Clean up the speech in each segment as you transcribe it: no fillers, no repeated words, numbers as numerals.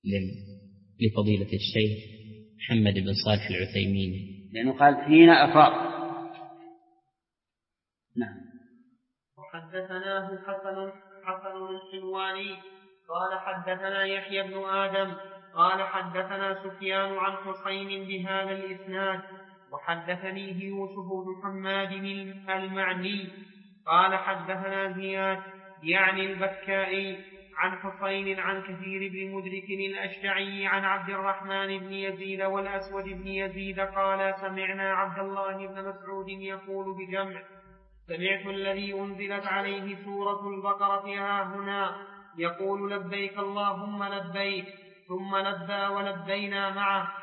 لفضيلة الشيخ محمد بن صالح العثيمين، لأنه قال حين أفاض. نعم. وحدثناه حسن الحلواني قال حدثنا يحيى بن آدم قال حدثنا سفيان عن حسين بهذا الإسناد وحدثنيه يوسف بن حماد المعني قال حدثنا زياد يعني البكائي عن حسين عن كثير بن مدرك الأشجعي عن عبد الرحمن بن يزيد والأسود بن يزيد قال سمعنا عبد الله بن مسعود يقول بجمع سمعت الذي أنزلت عليه سورة البقرة هنا يقول لبيك اللهم لبيك ثم لبى ولبينا معه.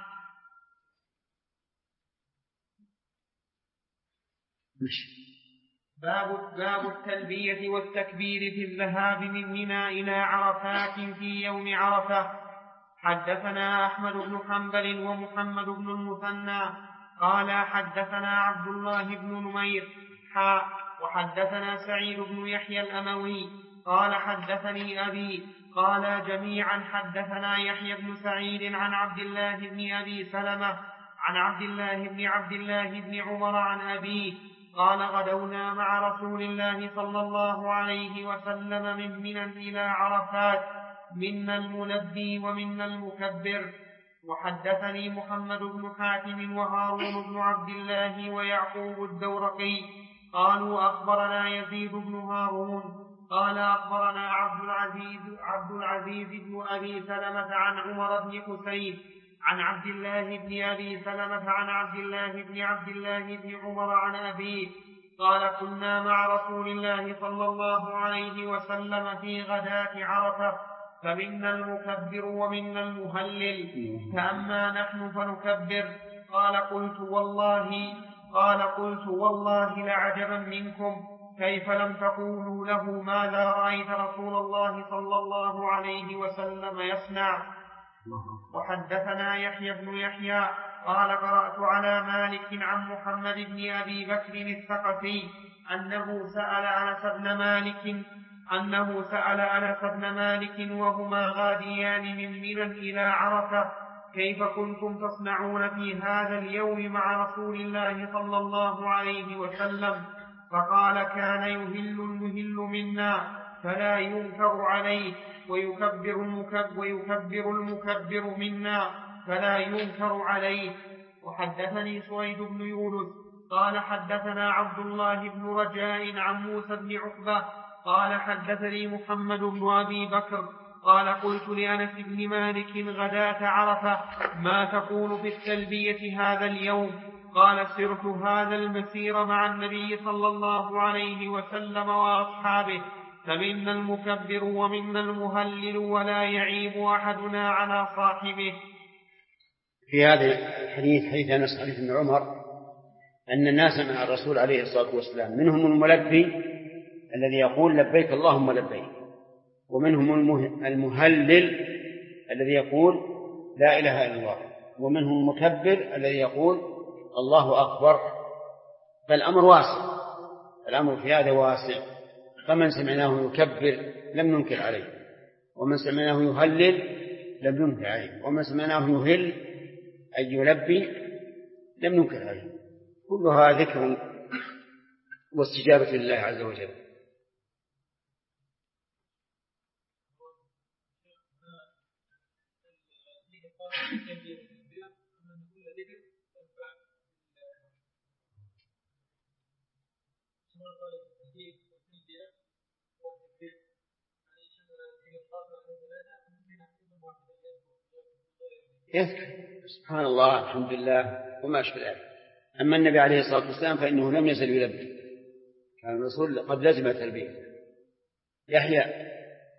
باب التلبية والتكبير في الذهاب من منى إلى عرفات في يوم عرفة. حدثنا أحمد بن حنبل ومحمد بن المثنى قال حدثنا عبد الله بن نمير وحدثنا سعيد بن يحيى الأموي قال حدثني أبي قال جميعا حدثنا يحيى بن سعيد عن عبد الله بن أبي سلمة عن عبد الله بن عمر عن أبيه قال غدونا مع رسول الله صلى الله عليه وسلم من منى إلى عرفات منا الملبي ومنا المكبر. وحدثني محمد بن حاتم وهارون بن عبد الله ويعقوب الدورقي قالوا أخبرنا يزيد بن هارون قال أخبرنا عبد العزيز بن أبي سلمة عن عمر بن حسين عن عبد الله بن أبي سلمة عن عبد الله بن عمر عن أبيه قال كنا مع رسول الله صلى الله عليه وسلم في غداة عرفة فمنا المكبر ومنا المهلل فأما نحن فنكبر قال قلت والله لعجبا منكم كيف لم تقولوا له ماذا رأيت رسول الله صلى الله عليه وسلم يصنع. وحدثنا يحيى بن يحيى قال قرأت على مالك عن محمد بن أبي بكر الثقفي أنه سأل أنس بن مالك وهما غاديان من منى إلى عرفة كيف كنتم تصنعون في هذا اليوم مع رسول الله صلى الله عليه وسلم فقال كان يهل المهل منا فلا ينكر عليه ويكبر المكبر منا فلا ينكر عليه. وحدثني سويد بن يونس قال حدثنا عبد الله بن رجاء عن موسى بن عقبة قال حدثني محمد بن أبي بكر قال قلت لأنس بن مالك غداة عرفة ما تقول في التلبية هذا اليوم قال سرت هذا المسير مع النبي صلى الله عليه وسلم وأصحابه فمنا المكبر ومنا المهلل ولا يعيب أحدنا على صاحبه. في هذا الحديث حديث أنس حديث ابن عمر أن الناس مع الرسول عليه الصلاة والسلام منهم الملبي الذي يقول لبيك اللهم لبيك ومنهم المهلل الذي يقول لا إله إلا الله ومنهم المكبر الذي يقول الله أكبر. فالأمر واسع، الأمر في هذا واسع، فمن سمعناه يكبر لم ننكر عليه ومن سمعناه يهلل لم ننكر عليه ومن سمعناه يهل أي يلبي لم ننكر عليه. كلها ذكر واستجابة لله عز وجل. سبحان الله الحمد لله وما أشبه ذلك. أما النبي عليه الصلاة والسلام فإنه لم يزل يلبي، كان الرسول قد لزم تلبية. يحيى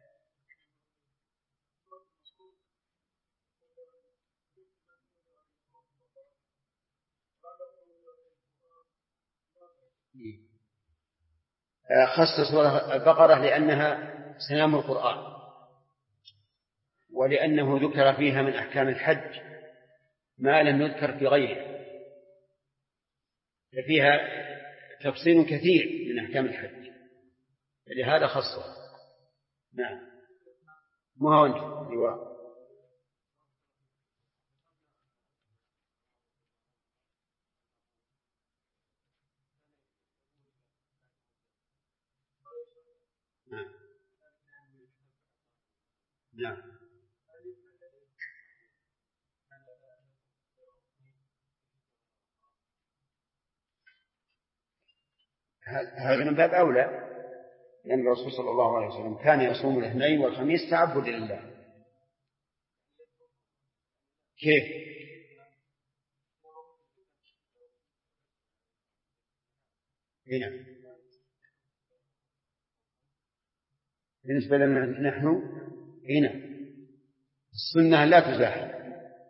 خص سورة البقرة لأنها سلام القرآن ولأنه ذكر فيها من أحكام الحج ما لم يذكر في غيرها، ففيها تفصيل كثير من أحكام الحج لهذا خصه. نعم ما هو أنت نعم. هذا من باب أولى، لأن الرسول صلى الله عليه وسلم كان يصوم الاثنين والخميس تعبد لله. كيف؟ هنا بالنسبة لنا نحن هنا السنة لا تزاحم.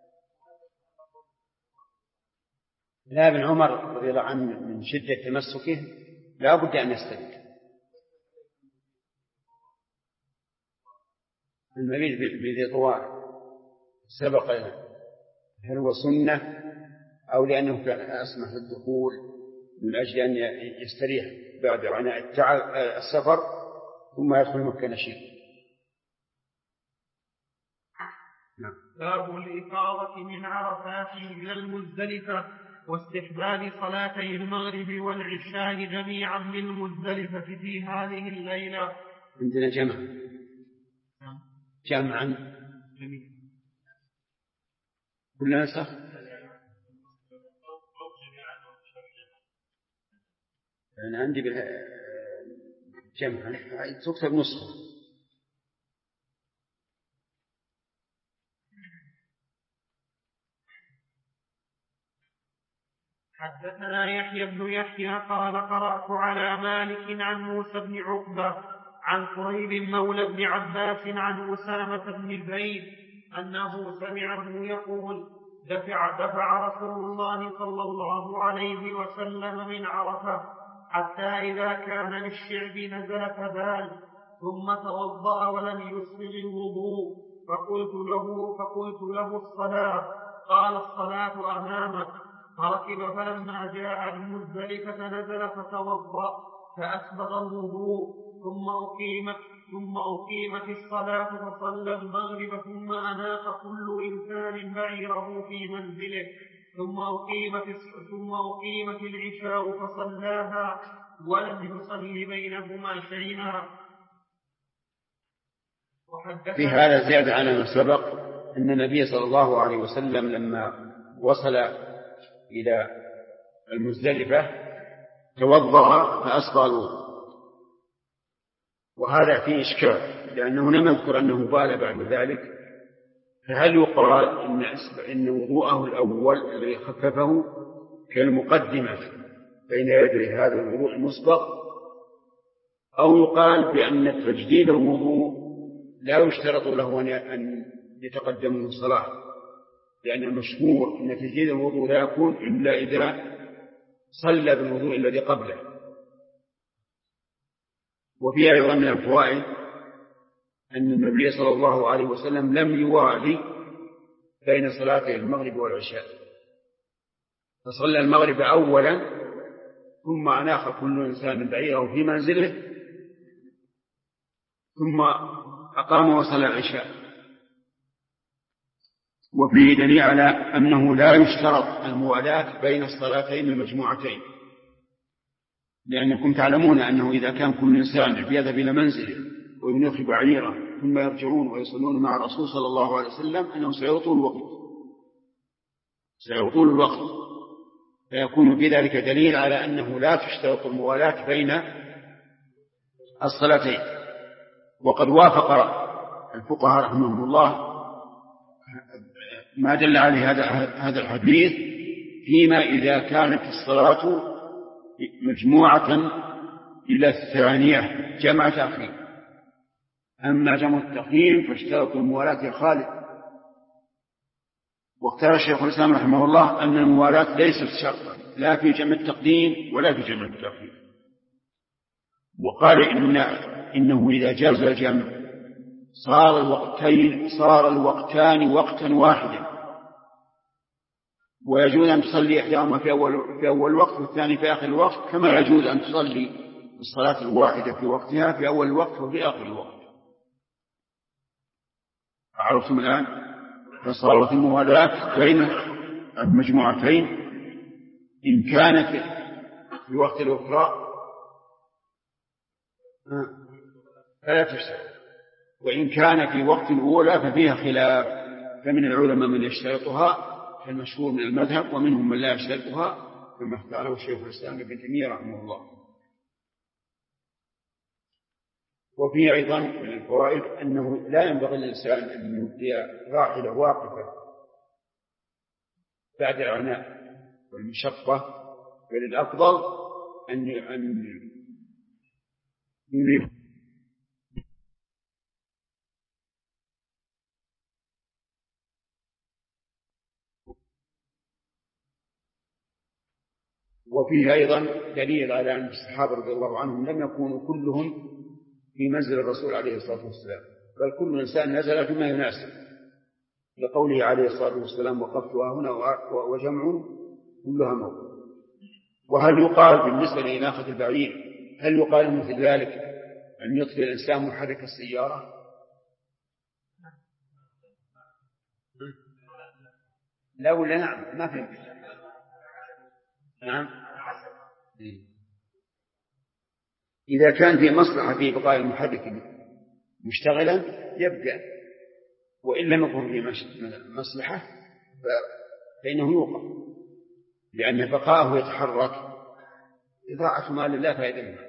لا، ابن عمر رضي الله عنه من شدة تمسكه لا بد أن يستند. المبيت بذي طوال سبق لنا، هل هو سنة أو لأنه كان أسمح الدخول من أجل أن يستريح بعد عناء السفر ثم يدخل مكة نشيط. نعم. باب الإفاضة من عرفات إلى المزدلفة واستحباب صلاتي المغرب والعشاء جميعا بالمزدلفة في هذه الليلة. عندنا جمعا كل نسخ. أنا عندي جمعا تكتب نسخة. حدثنا يحيى بن يحيى قال قرأت على مالك عن موسى بن عقبة عن قريب مولى بن عباس عن أسامة بن زيد أنه سمعه يقول دفع رسول الله صلى الله عليه وسلم من عرفة حتى إذا كان للشعب نزل فبال ثم توضأ ولم يسبغ الوضوء فقلت له الصلاة. قال الصلاة أمامك. فركب فلما جاء المزدلفة نزل فتوضأ فأسبغ الوضوء ثم أقيمت الصلاة فصلى المغرب ثم أناق كل إنسان بعيره في منزله ثم أقيمت العشاء فصلاها ولم يصلي بينهما شيئا. في هذا زيادة على ما سبق أن النبي صلى الله عليه وسلم لما وصل إلى المزدلفة توضأ فأسبغ الوضوء، وهذا فيه إشكال لأنه لم يذكر أنه بال بعد ذلك، فهل يقال إن وضوءه الأول الذي خففه كالمقدمة بين يدي هذا الوضوء المسبق، أو يقال بأن تجديد الوضوء لا يشترط له أن يتقدم من الصلاة، لأن المشهور أن تجديد الوضوء لا يكون إلا إذا صلى بالوضوء الذي قبله. وفي أيضا من الفوائد أن النبي صلى الله عليه وسلم لم يوالي بين صلاتي المغرب والعشاء، فصلى المغرب أولا ثم أناخ كل إنسان بعيره في منزله ثم أقام وصلى العشاء. وفيه دليل على أنه لا يشترط الموالاة بين الصلاتين المجموعتين، لأنكم تعلمون أنه إذا كان كل إنسان يذهب إلى منزله وينخ بعيره ثم يرجعون ويصلون مع الرسول صلى الله عليه وسلم أنه سيطول الوقت، فيكون في ذلك دليل على أنه لا تشترط الموالاة بين الصلاتين. وقد وافق الفقهاء رحمهم الله ما دل عليه هذا الحديث فيما إذا كانت الصلاة مجموعة إلى الثانية جمع تأخير. أما جمع التأخير فاشترط الموالاة يا خالد. واختار الشيخ الإسلام رحمه الله أن الموالاة ليست شرطا لا في جمع التقديم ولا في جمع التأخير، وقال إنه إذا جاز الجمع صار الوقتان وقتا واحدا، ويجوز أن تصلي إحداهما في أول وقت والثاني في آخر الوقت، كما يجوز أن تصلي الصلاة الواحدة في وقتها في أول الوقت وفي آخر الوقت. عرفتم الآن؟ فصارت الموالاة بين المجموعتين إن كانت في وقت الأخرى فلا تشترط. وإن كان في وقت الأولى ففيها خلاف، فمن العلماء من يشترطها كالمشهور من المذهب، ومنهم من لا يشترطها كما اختاره شيخ الإسلام ابن تيمية رحمه الله. وفيه أيضا من الفوائد أنه لا ينبغي للإنسان أن يبدي راحلة واقفة بعد العناء والمشقة، بل الأفضل أن يريح. وفيه أيضا دليل على أن الصحابة رضي الله عنهم لم يكونوا كلهم في منزل الرسول عليه الصلاة والسلام، بل كل إنسان نزل فيما يناسب، لقوله عليه الصلاة والسلام: وقفتها هنا وجمع كلها موت. وهل يقال بالنسبة لإناقة البعير، هل يقال مثل ذلك أن يطفئ الإنسان محرك السيارة؟ لا ولا نعم؟ ما فهمت. نعم. إذا كان في مصلحة في بقاء المحرك مشتغلا يبقى، وإن لم يكن في مصلحة فإنه يوقف، لأن بقاءه يتحرك إضاعة مال لا فائدة منه.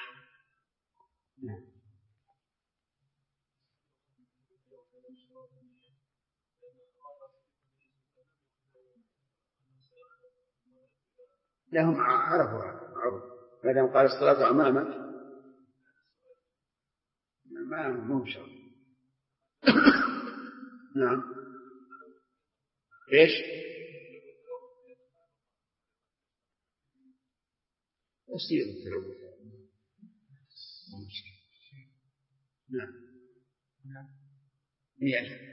لهم عرفوا ما دام قال الصلاة أمامك ما هو شر. نعم. إيش؟ يصير التلوث. نعم. يعني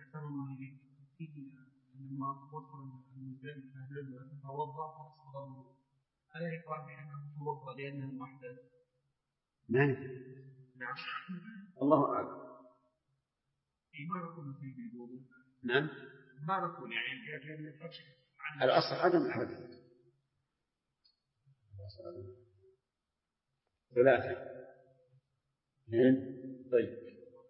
لما وصل المزدلفة توضأ هل يقال بأنه توضأ لأنه محدث؟ نعم. الله أعلم. ما نقول فيه الوضوء. نعم. ما نقول يعني الأصل عدم الحدث. ثلاثة. طيب.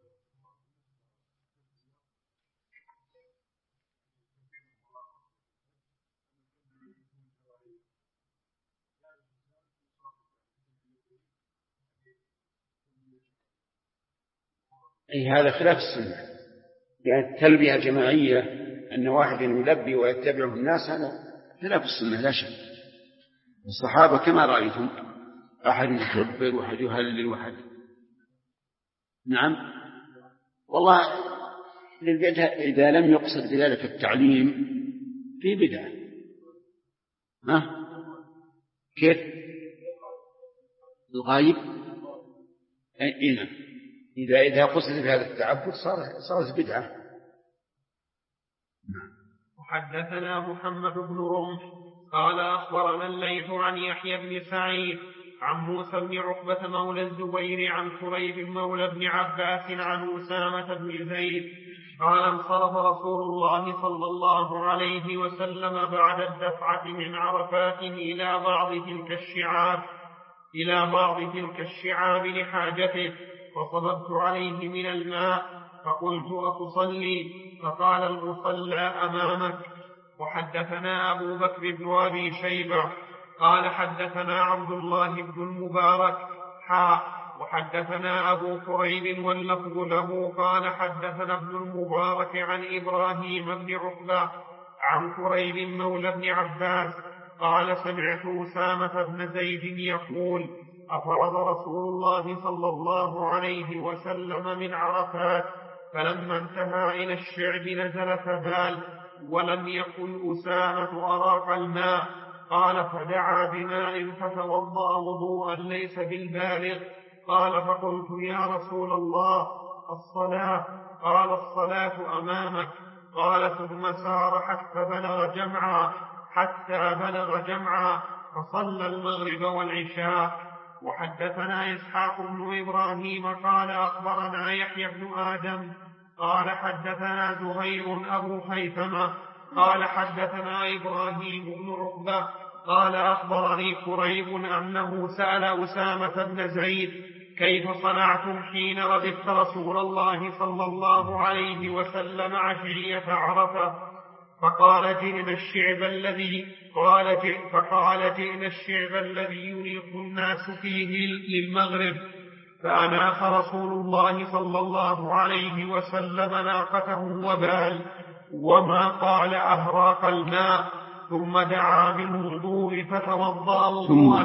أي هذا خلاف السنة، يعني التلبية الجماعية أن واحد يلبي ويتبعه الناس هذا خلاف السنة لا شك. الصحابة كما رأيتم أحد يكبر وأحد يهلل وأحد. نعم. والله للبدعة إذا لم يقصد بذلك التعليم في بدعة. ها كيف الغايب؟ نعم. إذا قصد بهذا التعبد صارت بدعة. وحدثنا محمد بن رمح قال أخبرنا الليث عن يحيى بن سعيد عن موسى بن عقبة مولى الزبير عن كريب مولى بن عباس عن أسامة بن زيد قال انصرف رسول الله صلى الله عليه وسلم بعد الدفعة من عرفات إلى بعض تلك الشعاب لحاجته، فصببت عليه من الماء فقلت أتصلي؟ فقال المصلى أمامك. وحدثنا أبو بكر بن أبي شيبة قال حدثنا عبد الله بن المبارك وحدثنا أبو كريب واللفظ له قال حدثنا ابن المبارك عن إبراهيم بن عقبة عن كريب مولى بن عباس قال سمعت أسامة بن زيد يقول أفرض رسول الله صلى الله عليه وسلم من عرفات، فلما انتهى إلى الشعب نزل فبال ولم يكن أسامة أراق الماء، قال فدعا بماء فتوضأ وضوءا ليس بالبالغ. قال فقلت يا رسول الله الصلاة؟ قال الصلاة أمامك. قال ثم سار حتى بلغ جمعا فصلى المغرب والعشاء. وحدثنا إسحاق بن إبراهيم قال أخبرنا يحيى بن آدم قال حدثنا زهير أبو خيثمة قال حدثنا إبراهيم بن عقبة قال أخبرني كريب أنه سأل أسامة بن زيد كيف صنعتم حين رددت رسول الله صلى الله عليه وسلم عشية عرفة؟ فقال جئنا الشعب الذي ينيق الناس فيه للمغرب. فأناخ رسول الله صلى الله عليه وسلم ناقته وبال، وما قال أهراق الماء، ثم دعا بالوضوء فتوضأ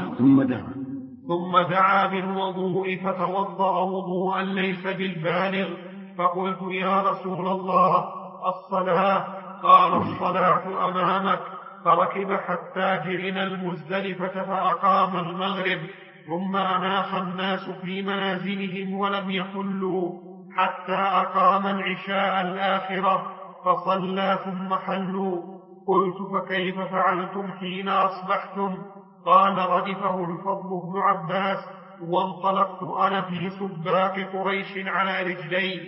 وضوءا ليس بالبالغ. فقلت يا رسول الله الصلاة؟ قال الصلاة أمامك. فركب حتى جئنا المزدلفة فأقام المغرب، ثم أناخ الناس في منازلهم ولم يحلوا حتى أقام العشاء الآخرة فصلى ثم حلوا. قلت فكيف فعلتم حين أصبحتم؟ قال ردفه الفضل بن عباس، وانطلقت أنا في سباق قريش على رجلي.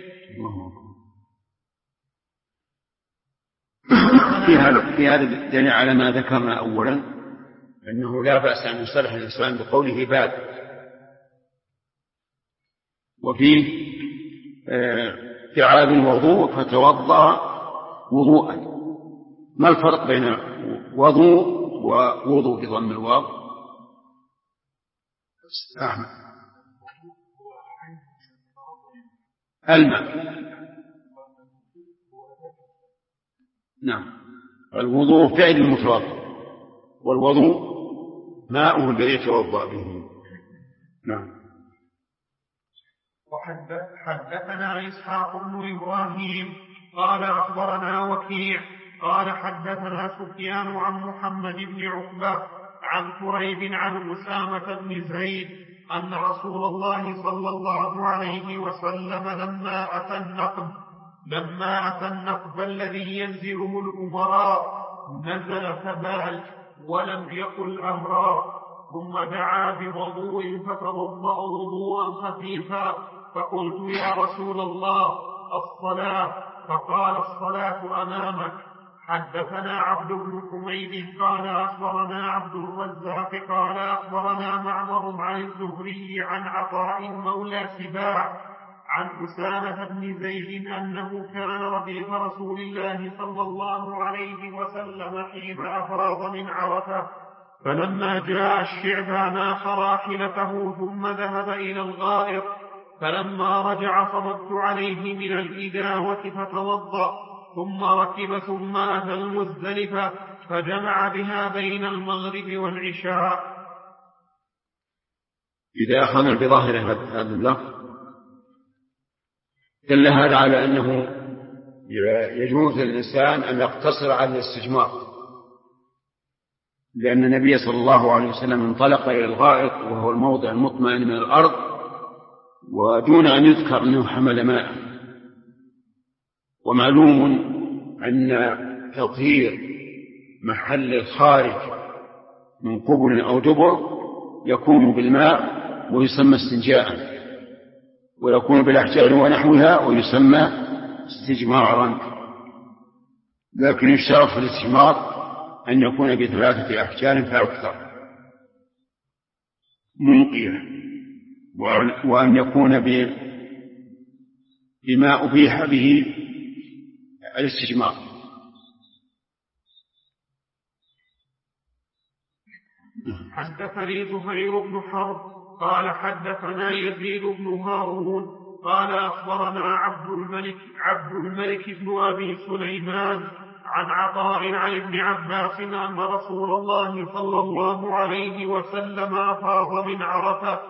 في هذا الدليل على ما ذكرنا أولا أنه لا بأس أن يصلح الإنسان بقوله بال. وفيه فعال الوضوء فتوضأ وضوءا. ما الفرق بين وضوء ووضوء بضم الواو؟ أحمد. الماء. نعم، الوضوء فعل المتوضئ، والوضوء ماؤه الذي يتوضأ به. نعم. حدثنا إسحاق بن إبراهيم قال أخبرنا وكيع قال حدثنا سفيان عن محمد بن عقبة عن كريب عن أسامة بن زيد أن رسول الله صلى الله عليه وسلم لما أتى النقب الذي ينزله الأمراء نزل فبال ولم يقل أهرا، ثم دعا بوضوء فتوضأ وضوءا خفيفا. فقلت يا رسول الله الصلاة؟ فقال الصلاة أمامك. حدثنا عبد بن حميد قال أخبرنا عبد الرزاق قال أخبرنا معمر عن الزهري عن عطاء مولى سباع عن أسامة بن زيد أنه كان رديف رسول الله صلى الله عليه وسلم حين أفاض من عرفة، فلما جاء الشعب ناخ راحلته ثم ذهب إلى الغائط، فلما رجع صببت عليه من الإداوة فتوضأ، ثم ركب ثم أتى المزدلفة فجمع بها بين المغرب والعشاء. إذا أخذنا بظاهر هذا اللفظ دل هذا على أنه يجوز للإنسان أن يقتصر على الاستجمار، لأن النبي صلى الله عليه وسلم انطلق إلى الغائط وهو الموضع المطمئن من الأرض ودون أن يذكر أنه حمل ماء. ومعلوم أن تطهير محل الخارج من قبل أو دبر يكون بالماء ويسمى استنجاء، ويكون بالأحجار ونحوها ويسمى استجمارا. لكن يشترط في الاستجمار أن يكون بثلاثة أحجار فأكثر منقية، وأن يكون بما أبيح به الاستجمار. حدثني زهير بن حرب قال حدثنا يزيد بن هارون قال أخبرنا عبد الملك بن أبي سليمان عن عطاء عن ابن عباس أن رسول الله صلى الله عليه وسلم أفاض من عرفة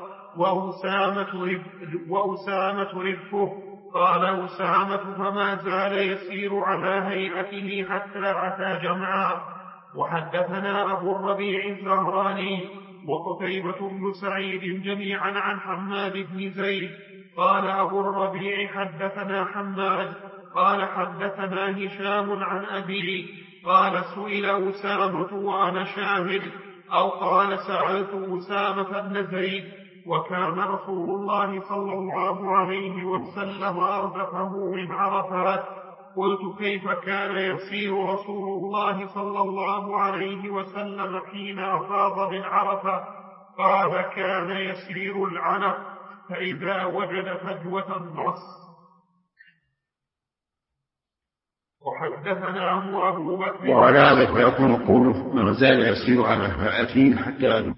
وأسامة رفقه. قال أسامة فما زال يسير على هيئته حتى أتى جمعا. وحدثنا أبو الربيع الزهراني وقتيبة بن سعيد جميعا عن حماد بن زيد قال أبو الربيع حدثنا حماد قال حدثنا هشام عن أبيه قال سئل أسامة وأنا شاهد أو قال سألت أسامة بن زيد وكان رسول الله صلى الله عليه وسلم أردفه من عرفات. قلت كيف كان يسير رسول الله صلى الله عليه وسلم حين أفاض من عرفة؟ قال كان يسير العنق فإذا وجد فجوة نص. وحدثنا أبو بكر وعلى هذا فيكون قوله من زال يسير على فأتين حتى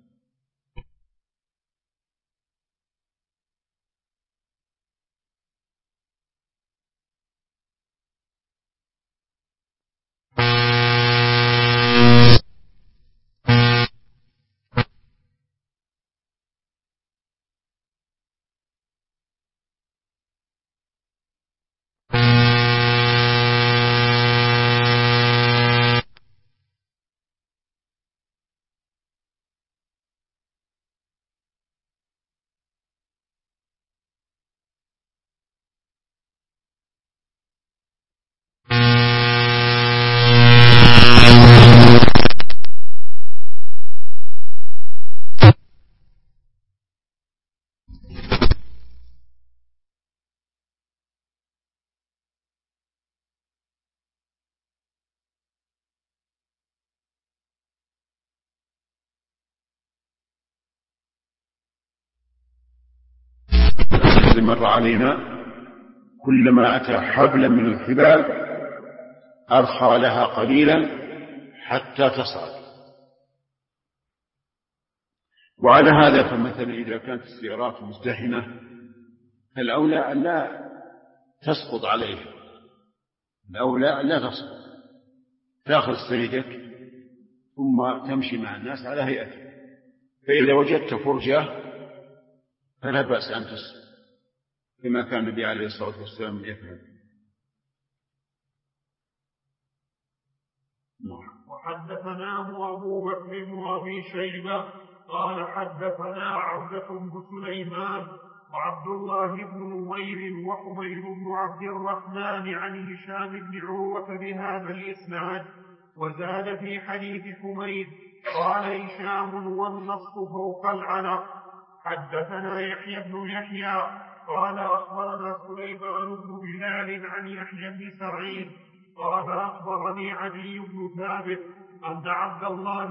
مر علينا كلما أتى حبلا من الحبال أرخى لها قليلا حتى تصعد. وعلى هذا فمثلا إذا كانت السيارات مزدحمة فالأولى أن لا تسقط عليها، الأولى أن لا تسقط، تأخذ سريرك ثم تمشي مع الناس على هيئتك. فإذا وجدت فرجة فلا بأس أن تسقط كما كان النبي عليه الصلاة والسلام يفعل. وحدثناه أبو بكر وأبي شيبة قال حدثنا عبدة بن سليمان وعبد الله بن نمير وحميد بن عبد الرحمن عن هشام بن عروة بهذا الإسناد، وزاد في حديث حميد قال هشام والنص فوق العنق. حدثنا يحيى بن يحيى قال أخبرنا سليمان بن بلال عن يحيى بن سعيد قال أخبرني علي بن ثابت أن عبد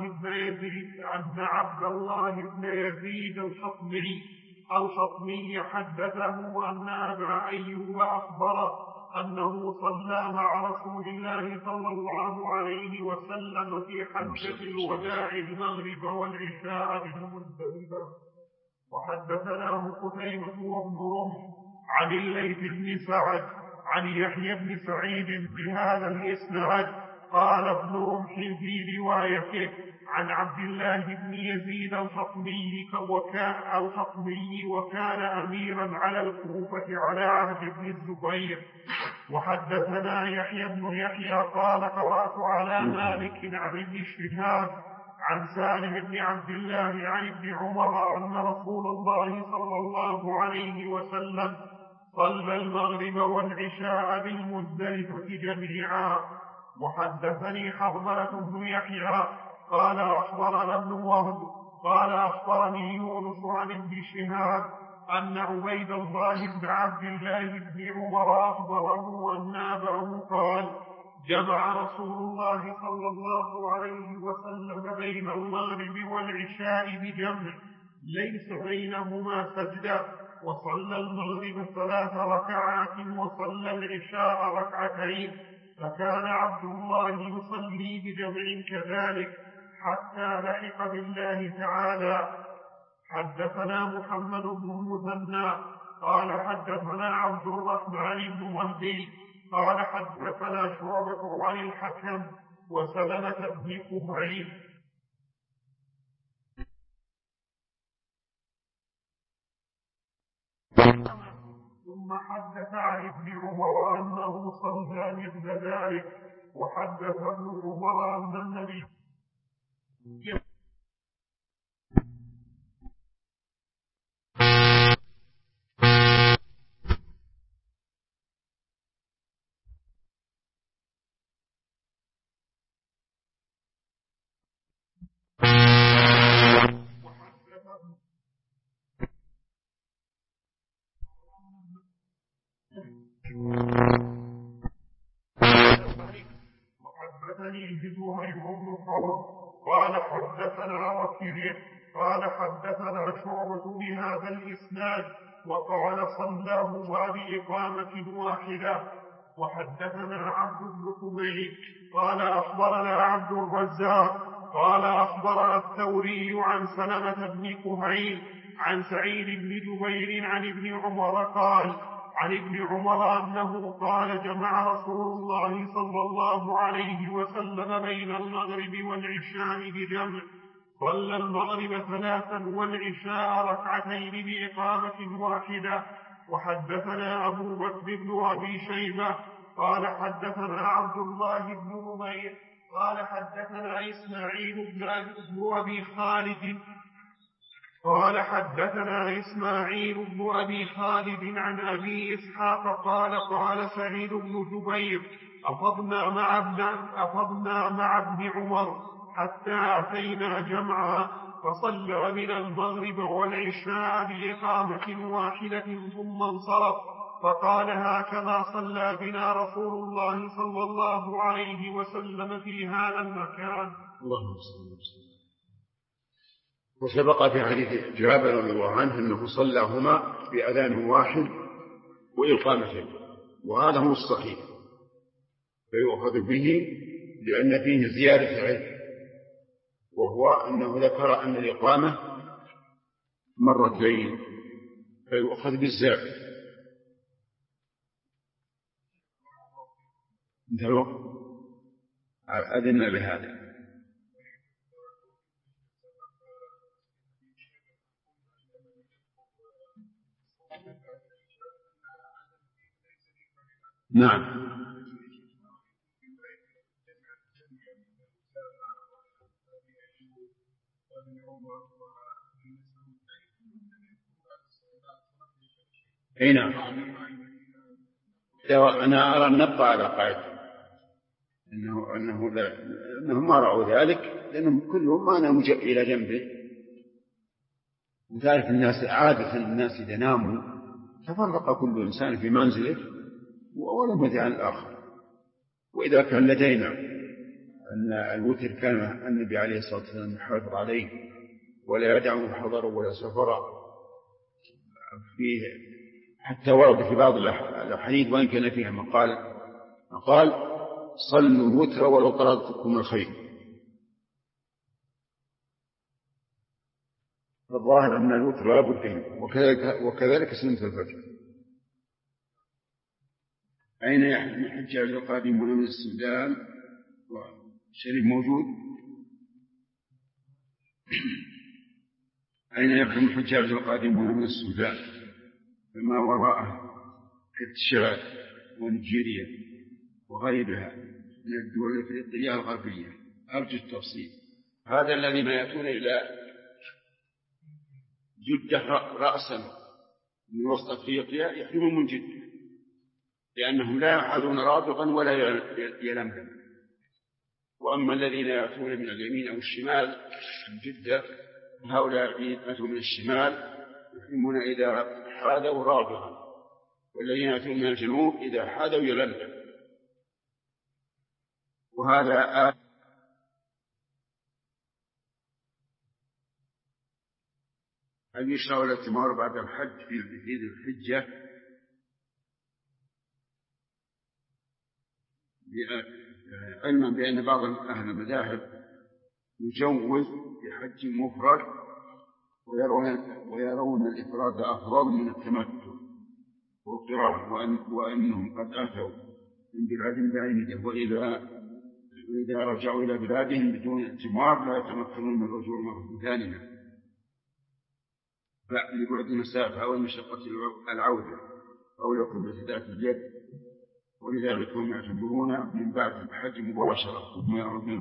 الله بن يزيد الحطمي حدثه أن أبا أيوب أخبره أنه صلى مع رسول الله صلى الله عليه وسلم في حجة الوداع المغرب والعشاء بمزدلفة. وحدثناه قتيبة وابن رمح عن الليث بن سعد عن يحيى بن سعيد بهذا الإسناد. قال ابن رمح في روايته عن عبد الله بن يزيد الحطمي وكان أميرا على الكوفة على عهد ابن الزبير. وحدثنا يحيى بن يحيى قال قرأت على مالك عن ابن شهاب عن سالم بن عبد الله عن ابن عمر أن رسول الله صلى الله عليه وسلم صلى المغرب والعشاء بالمزدلفة جميعا. وحدثني حرملة بن يحيى قال أخبرنا ابن وهب قال أخبرني يونس عن ابن شهاب أن عبيد الله بن عبد الله بن عمر أخبره أن أباه قال جمع رسول الله صلى الله عليه وسلم بين المغرب والعشاء بجمع ليس بينهما سجدة، وصلى المغرب 3 ركعات وصلى العشاء 2 ركعتين، فكان عبد الله يصلي بجمع كذلك حتى لحق بالله تعالى. حدثنا محمد بن المثنى قال حدثنا عبد الرحمن بن مهدي قال حدثنا شعبة عن الحكم وسلمة بن كهيل. ثم حدث عن ابن عمر أنه صلى مثل ذلك. وحدث ابن عمر أن النبي وحدثني زهير بن حرب قال حدثنا وكيع قال حدثنا شعبة بهذا الإسناد وقال صلاه بإقامة واحدة. وحدثنا عبد بن حميد قال أخبرنا عبد الرزاق قال أخبرنا الثوري عن سلمة بن كهيل عن سعيد بن جبير عن ابن عمر قال عن ابن عمر أنه قال جمع رسول الله صلى الله عليه وسلم بين المغرب والعشاء بجمع، صلى المغرب 3 والعشاء 2 بإقامة واحدة. وحدثنا أبو بكر بن أبي شيبة قال حدثنا عبد الله بن نمير قال حدثنا إسماعيل بن أبي خالد قال حدثنا إسماعيل بن أبي خالد عن أبي إسحاق قال قال سعيد بن جبير أفضنا مع ابن عمر حتى أتينا جمعا فصلى من المغرب والعشاء بإقامة واحدة ثم انصرف فقال هكذا صلى بنا رسول الله صلى الله عليه وسلم في هذا المكان. اللهم صل وسلم. وسبق في حديث جابر رضي الله عنه أنه صلىهما بأذان واحد وإقامتين، وهذا هو الصحيح فيؤخذ به لأن فيه زيادة علم، وهو أنه ذكر أن الإقامة 2 فيؤخذ بالزائد. انتهوا أذن بهذا. نعم أي نعم. أنا أرى أن نبقى على قاعدة أنه ما رأوا ذلك، لأنهم كلهم ما ناموا إلى جنبه، وذلك الناس عادة الناس إذا ناموا تفرق كل إنسان في منزله ولم يدع عن الآخر. وإذا كان لدينا أن الوتر كان النبي عليه الصلاة والسلام يحافظ عليه ولا يدعه حضر ولا سفر فيه، حتى ورد في بعض الأحاديث وإن كان فيها مقال صلوا الوتر ولو طردتكم الخير. فالظاهر أن الوتر لا بد فيه، وكذلك سنة الفجر. أين يحرم الحجاج القادمون من السودان؟ والشريف موجود. أين يحرم الحجاج القادمون من السودان فما وراءه كالتشاد ونيجيريا وغيرها من الدول الإفريقية الغربية؟ أرجو التفصيل. هذا الذين يأتون إلى جدة رأسا من وسط أفريقيا يحرمون من جدة، لأنهم لا يحاذون رابغا ولا يلملم. وأما الذين يأتون من اليمين أو الشمال من جدة هؤلاء يأتون من الشمال يحرمون إذا حاذوا رابغا، والذين يأتون من الجنوب إذا حاذوا يلملم. وهذا هل يشرع الاعتمار بعد الحج في ذي الحجة؟ علما بأن بعض أهل المذاهب يجوز بحج مفرد ويرون الإفراد أفضل من التمتع والقران، وأنهم قد أتوا من بلاد بعيدة وإذا رجعوا إلى بلادهم بدون اعتمار لا يتمكنون من الرجوع مرة ثانية لبعد المسافة أو المشقة العودة أو لقبة ذات اليد، ولذلك هم يعتبرون من بعد الحج مباشرة ثم يعودون.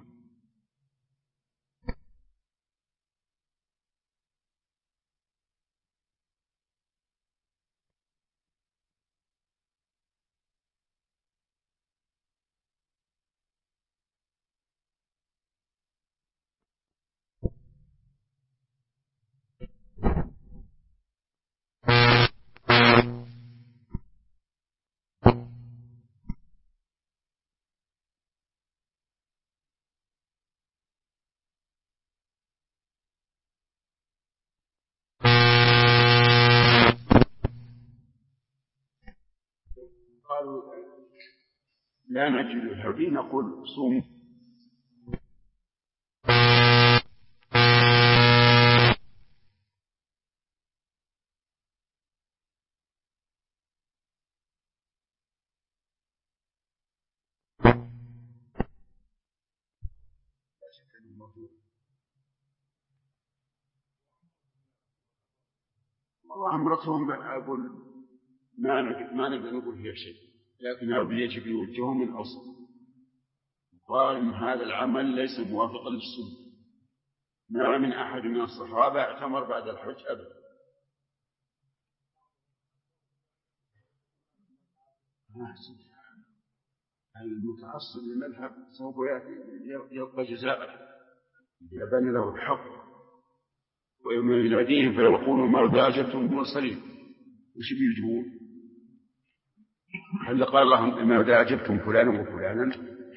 قالوا لا نجد الهدي نقول صوموا. وأمرتهم أقول ما نقدر نقول فيها شيء، لكن هذا يجب يوجهه من أصل. قال إن هذا العمل ليس موافقا للسنة، ما من أحد من الصحابة اعتمر بعد الحج أبدا. المتعصب للمذهب سوف يلقى جزاءه إذا بني له الحق، ويوم يناديهم فيقولوا مرضاجة مرسلين. وش بيجبون؟ هل قال لهم ماذا أجبتم فلانا وفلانا؟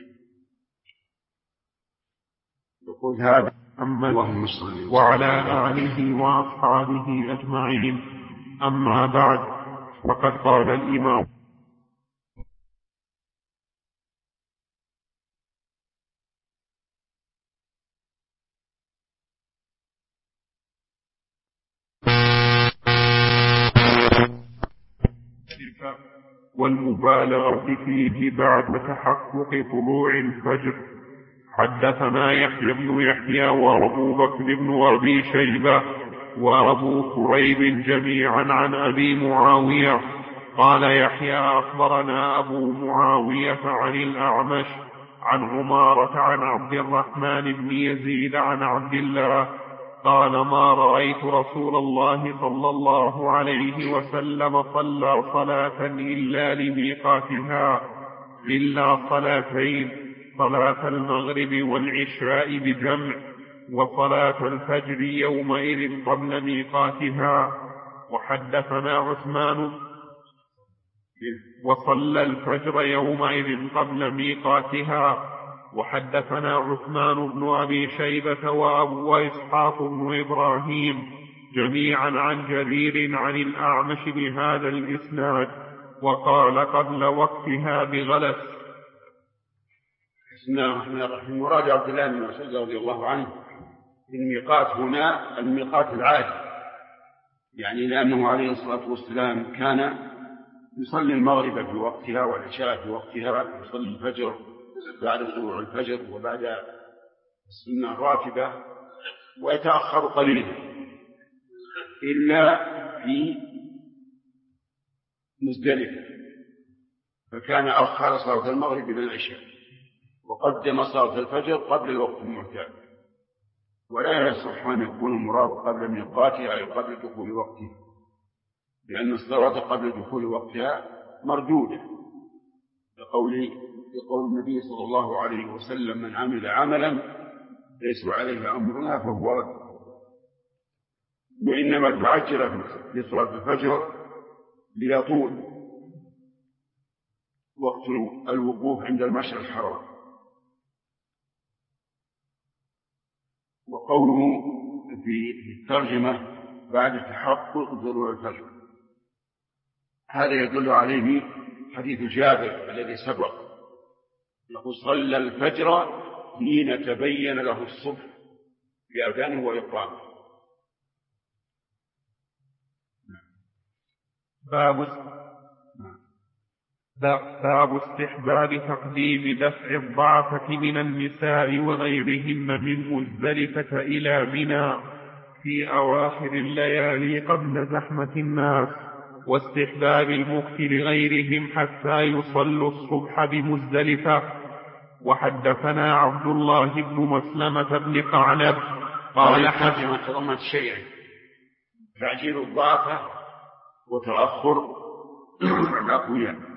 يقول هذا اللهم صل وسلم وعلى آله وأصحابه أجمعين. أما بعد، فقد قال الإمام والمبالغة فيه بعد تحقق طلوع الفجر. حدثنا يحيى بن يحيى وأبو بكر بن أبي شيبة وأبو كريب جميعا عن أبي معاوية قال يحيى أخبرنا أبو معاوية عن الأعمش عن عمارة عن عبد الرحمن بن يزيد عن عبد الله قال ما رأيت رسول الله صلى الله عليه وسلم صلى صلاة إلا لميقاتها إلا صلاتين، صلاة المغرب والعشاء بجمع، وصلاة الفجر يومئذ قبل ميقاتها. وحدثنا عثمان وصلى الفجر يومئذ قبل ميقاتها. وحدثنا عثمان بن أبي شيبة وإسحاق بن إبراهيم جميعا عن جرير عن الأعمش بهذا الإسناد وقال قبل وقتها بغلس. بسم الله الرحمن الرحيم. مراد عبد الله بن مسعود رضي الله عنه الميقات هنا الميقات العادي، يعني لأنه عليه الصلاة والسلام كان يصلي المغرب في وقتها والعشاء في وقتها، يصلي الفجر بعد طلوع الفجر وبعد السنة الراتبة، ويتأخر قليلا إلا في مزدلفة، فكان أخر صلاة المغرب إلى العشاء وقدم صلاة الفجر قبل الوقت المعتاد. ولا يصح أن يكون المراد قبل ميقاتها أي قبل دخول وقتها، لأن الصلاة قبل دخول وقتها مردودة، لقول النبي صلى الله عليه وسلم من عمل عملا ليس عليه أمرنا فهو رد. وإنما تعجل في صلاة الفجر ليطول وقت الوقوف عند المشعر الحرام. وقوله في الترجمة بعد تحقق طلوع الفجر هذا يدل عليه حديث جابر الذي سبق، يقول صلى الفجر حين تبين له الصبح بأذانه وإقامه. باب استحباب تقديم دفع الضعفة من النساء وغيرهن من مزدلفة إلى منى في أواخر الليالي قبل زحمة الناس، واستحباب المكث لغيرهم حتى يصلوا الصبح بمزدلفة. وحدثنا عبد الله بن مسلمة بن قعنب قال حدثنا تضمنت شيئا: تعجيل الضعفة وتأخر الأقوياء.